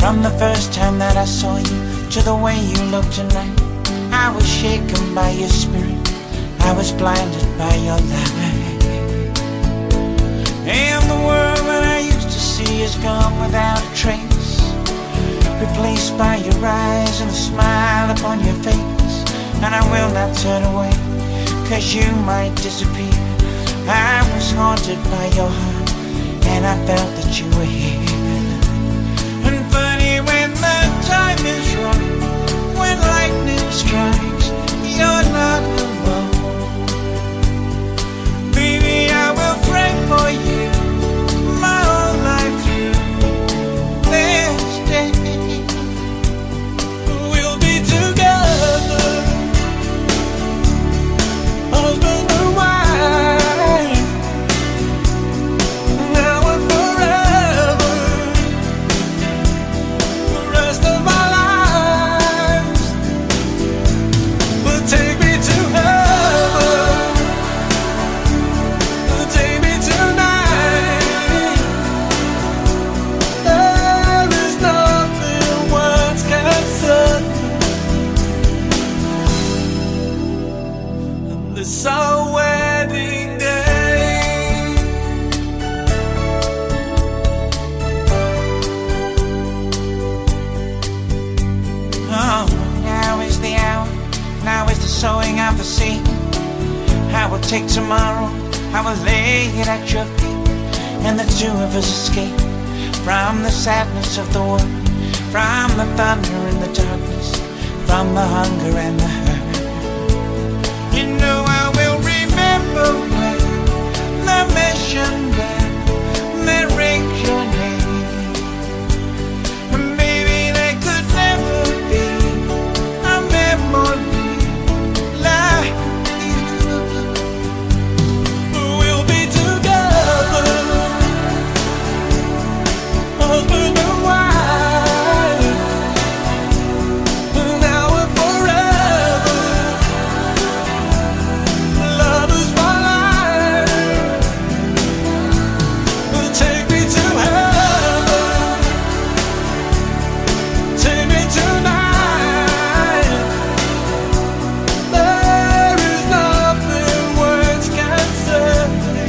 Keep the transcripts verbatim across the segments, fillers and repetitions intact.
From the first time that I saw you to the way you look tonight, I was shaken by your spirit, I was blinded by your light. And the world that I used to see is gone without a trace, replaced by your eyes and a smile upon your face. And I will not turn away, cause you might disappear. I was haunted by your heart, and I felt that you were here. And funny, when the time is right, when lightning strikes, you're not alone. Baby, I will pray for you my whole life through. This day we'll be together, husband and wife, now and forever, the rest of our lives. But take me to heaven, take me tonight. There is nothing words can say. And this our wedding day. Oh, now is the hour, now is the sowing of the seed. I will take tomorrow, I will lay it at your feet, and the two of us escape from the sadness of the world, from the thunder and the darkness, from the hunger and the hurt. You know I will remember when the mission bell that rings your name. And maybe there could never be a memory like you. We'll be together, husband and wife, now and forever. Love is my life. Take me to heaven, take me tonight. There is nothing words can say.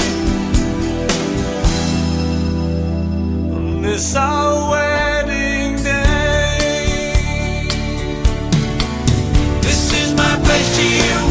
This our wedding day. This is my pledge to you.